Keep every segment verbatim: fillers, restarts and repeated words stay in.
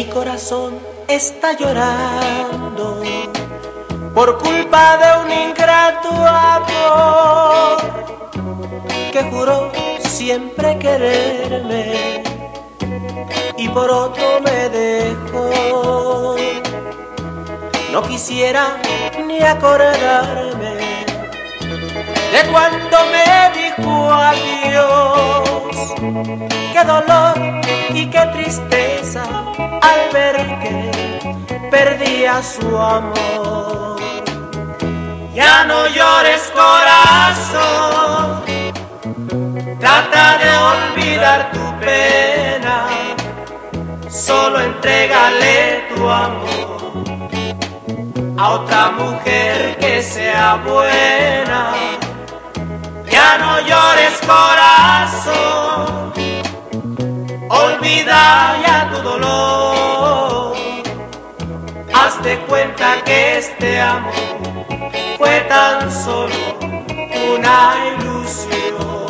corazón está llorando por culpa de un ingrato amor que juró siempre quererme y por otro me dejó. No quisiera ni acordarme de cuando me dijo adiós. Qué dolor y qué tristeza al ver que perdía su amor. Ya no llores, corazón, trata de olvidar tu pena, solo entrégale tu amor a otra mujer que sea buena. Ya no llores, corazón, olvida ya tu dolor. Hazte cuenta que este amor fue tan solo una ilusión.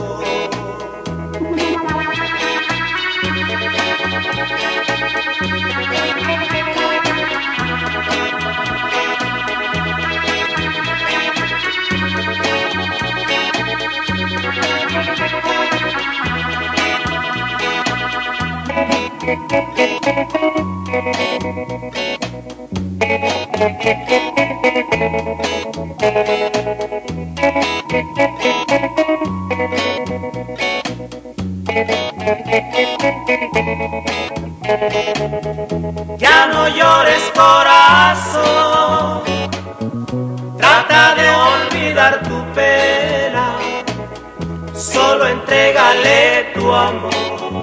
Ya no llores, corazón, trata de olvidar tu pena, solo entrégale tu amor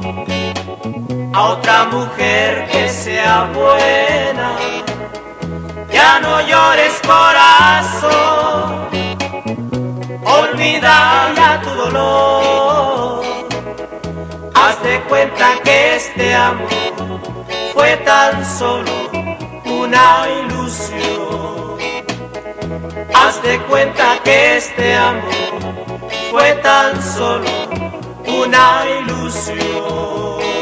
a otra mujer que sea buena. Ya no llores, corazón, olvida ya tu dolor. Hazte cuenta que este amor fue tan solo una ilusión. Hazte cuenta que este amor fue tan solo una ilusión.